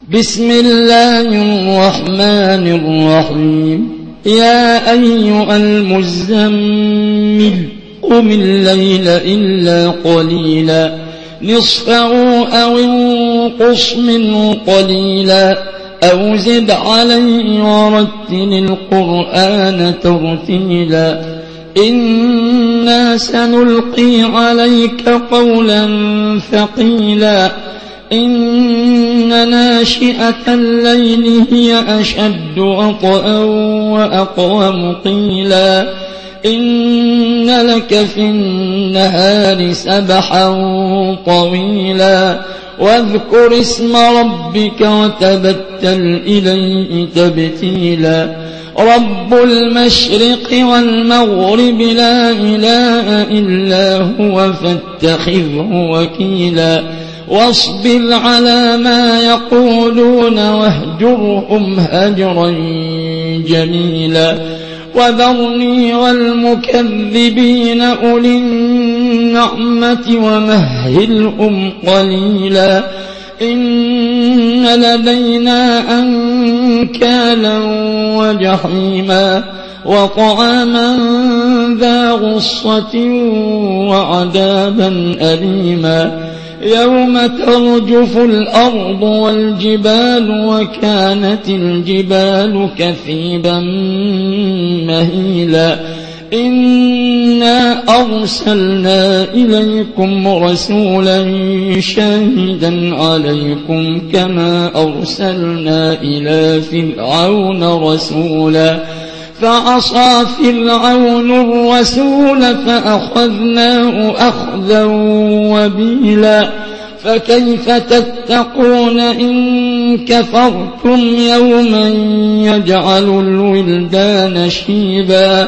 بسم الله الرحمن الرحيم. يا أيها المزمل قم الليل إلا قليلا نصفه أو انقص منه قليلا أو زد عليه ورتل القرآن ترتيلا إنا سنلقي عليك قولا ثقيلا إن ناشئة الليل هي أشد وطئا وأقوم قيلا إن لك في النهار سبحا طويلا واذكر اسم ربك وتبتل إليه تبتيلا رب المشرق والمغرب لا إله إلا هو فاتخذه وكيلا واصبر على ما يقولون واهجرهم هجرا جميلا وذرني والمكذبين أولي النعمة ومهلهم قليلا إن لدينا أنكالا وجحيما وطعاما ذا غصة وعذابا أليما يوم ترجف الأرض والجبال وكانت الجبال كثيبا مهيلا إنا أرسلنا إليكم رسولا شاهدا عليكم كما أرسلنا إلى فرعون رسولا فعصى فرعون الرسول فأخذناه أخذا وبيلا فكيف تتقون إن كفرتم يوما يجعل الولدان شيبا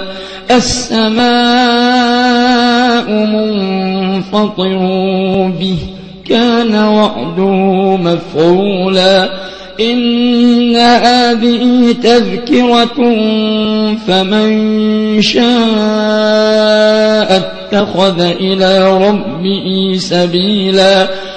السماء منفطر به كان وعده مفعولا إن هذه تذكرة فمن شاء اتخذ إلى ربه سبيلا